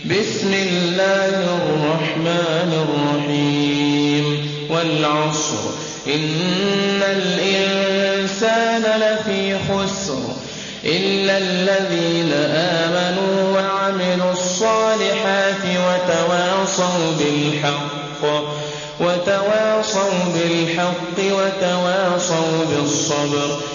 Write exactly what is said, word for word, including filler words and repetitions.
بسم الله الرحمن الرحيم والعصر إن الإنسان لفي خسر إلا الذين آمنوا وعملوا الصالحات وتواصوا بالحق وتواصوا بالحق وتواصوا بالصبر